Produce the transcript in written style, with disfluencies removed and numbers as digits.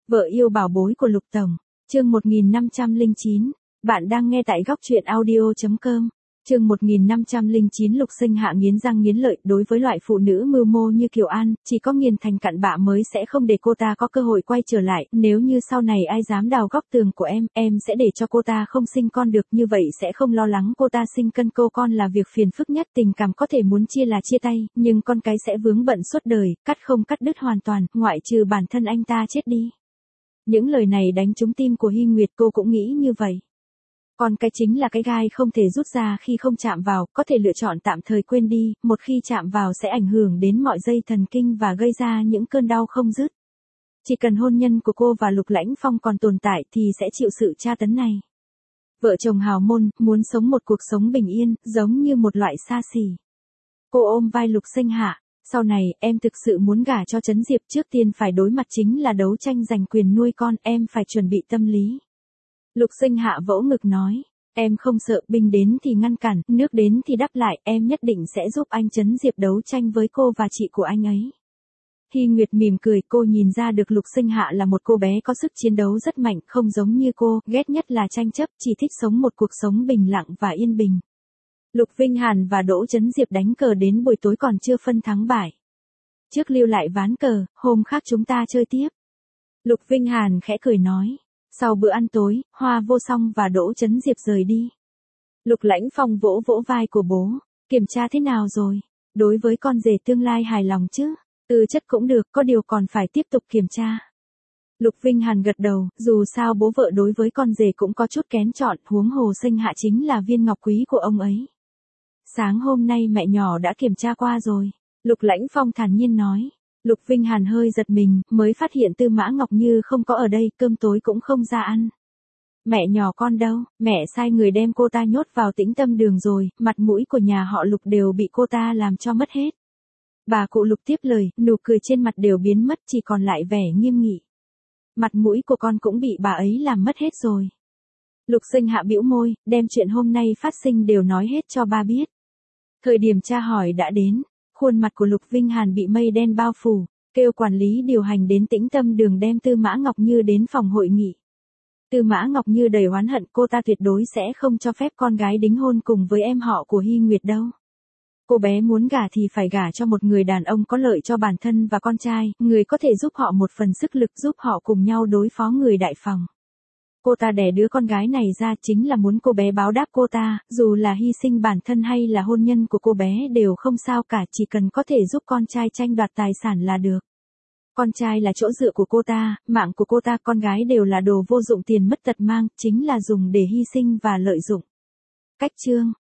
Vợ yêu bảo bối của Lục Tổng. Chương 1509. Bạn đang nghe tại góc truyện audio.com. Chương 1509. Lục Sinh Hạ nghiến răng nghiến lợi. Đối với loại phụ nữ mưu mô như Kiều An, chỉ có nghiền thành cặn bã mới sẽ không để cô ta có cơ hội quay trở lại. Nếu như sau này ai dám đào góc tường của em sẽ để cho cô ta không sinh con được. Như vậy sẽ không lo lắng cô ta sinh cân cô con là việc phiền phức nhất. Tình cảm có thể muốn chia là chia tay, nhưng con cái sẽ vướng bận suốt đời, cắt không cắt đứt hoàn toàn, ngoại trừ bản thân anh ta chết đi. Những lời này đánh trúng tim của Hy Nguyệt, cô cũng nghĩ như vậy. Còn cái chính là cái gai không thể rút ra khi không chạm vào, có thể lựa chọn tạm thời quên đi, một khi chạm vào sẽ ảnh hưởng đến mọi dây thần kinh và gây ra những cơn đau không dứt. Chỉ cần hôn nhân của cô và Lục Lãnh Phong còn tồn tại thì sẽ chịu sự tra tấn này. Vợ chồng hào môn, muốn sống một cuộc sống bình yên, giống như một loại xa xỉ. Cô ôm vai Lục Sinh Hạ. Sau này, em thực sự muốn gả cho Trấn Diệp, trước tiên phải đối mặt chính là đấu tranh giành quyền nuôi con, em phải chuẩn bị tâm lý. Lục Sinh Hạ vỗ ngực nói, em không sợ, binh đến thì ngăn cản, nước đến thì đáp lại, em nhất định sẽ giúp anh Trấn Diệp đấu tranh với cô và chị của anh ấy. Hy Nguyệt mỉm cười, cô nhìn ra được Lục Sinh Hạ là một cô bé có sức chiến đấu rất mạnh, không giống như cô, ghét nhất là tranh chấp, chỉ thích sống một cuộc sống bình lặng và yên bình. Lục Vinh Hàn và Đỗ Trấn Diệp đánh cờ đến buổi tối còn chưa phân thắng bại. Trước lưu lại ván cờ, hôm khác chúng ta chơi tiếp. Lục Vinh Hàn khẽ cười nói. Sau bữa ăn tối, Hoa Vô Song và Đỗ Trấn Diệp rời đi. Lục Lãnh Phong vỗ vỗ vai của bố. Kiểm tra thế nào rồi? Đối với con rể tương lai hài lòng chứ? Tư chất cũng được, có điều còn phải tiếp tục kiểm tra. Lục Vinh Hàn gật đầu, dù sao bố vợ đối với con rể cũng có chút kén chọn, huống hồ Sinh Hạ chính là viên ngọc quý của ông ấy. Sáng hôm nay mẹ nhỏ đã kiểm tra qua rồi. Lục Lãnh Phong thản nhiên nói. Lục Vinh Hàn hơi giật mình, mới phát hiện Tư Mã Ngọc Như không có ở đây, cơm tối cũng không ra ăn. Mẹ nhỏ con đâu, mẹ sai người đem cô ta nhốt vào Tĩnh Tâm Đường rồi, mặt mũi của nhà họ Lục đều bị cô ta làm cho mất hết. Bà cụ Lục tiếp lời, nụ cười trên mặt đều biến mất, chỉ còn lại vẻ nghiêm nghị. Mặt mũi của con cũng bị bà ấy làm mất hết rồi. Lục Sinh Hạ bĩu môi, đem chuyện hôm nay phát sinh đều nói hết cho ba biết. Thời điểm tra hỏi đã đến. Khuôn mặt của Lục Vinh Hàn bị mây đen bao phủ, kêu quản lý điều hành đến Tĩnh Tâm Đường đem Tư Mã Ngọc Như đến phòng hội nghị. Tư Mã Ngọc Như đầy oán hận, cô ta tuyệt đối sẽ không cho phép con gái đính hôn cùng với em họ của Hy Nguyệt đâu. Cô bé muốn gả thì phải gả cho một người đàn ông có lợi cho bản thân và con trai, người có thể giúp họ một phần sức lực, giúp họ cùng nhau đối phó người đại phòng. Cô ta đẻ đứa con gái này ra chính là muốn cô bé báo đáp cô ta, dù là hy sinh bản thân hay là hôn nhân của cô bé đều không sao cả, chỉ cần có thể giúp con trai tranh đoạt tài sản là được. Con trai là chỗ dựa của cô ta, mạng của cô ta, con gái đều là đồ vô dụng, tiền mất tật mang, chính là dùng để hy sinh và lợi dụng. Cách chương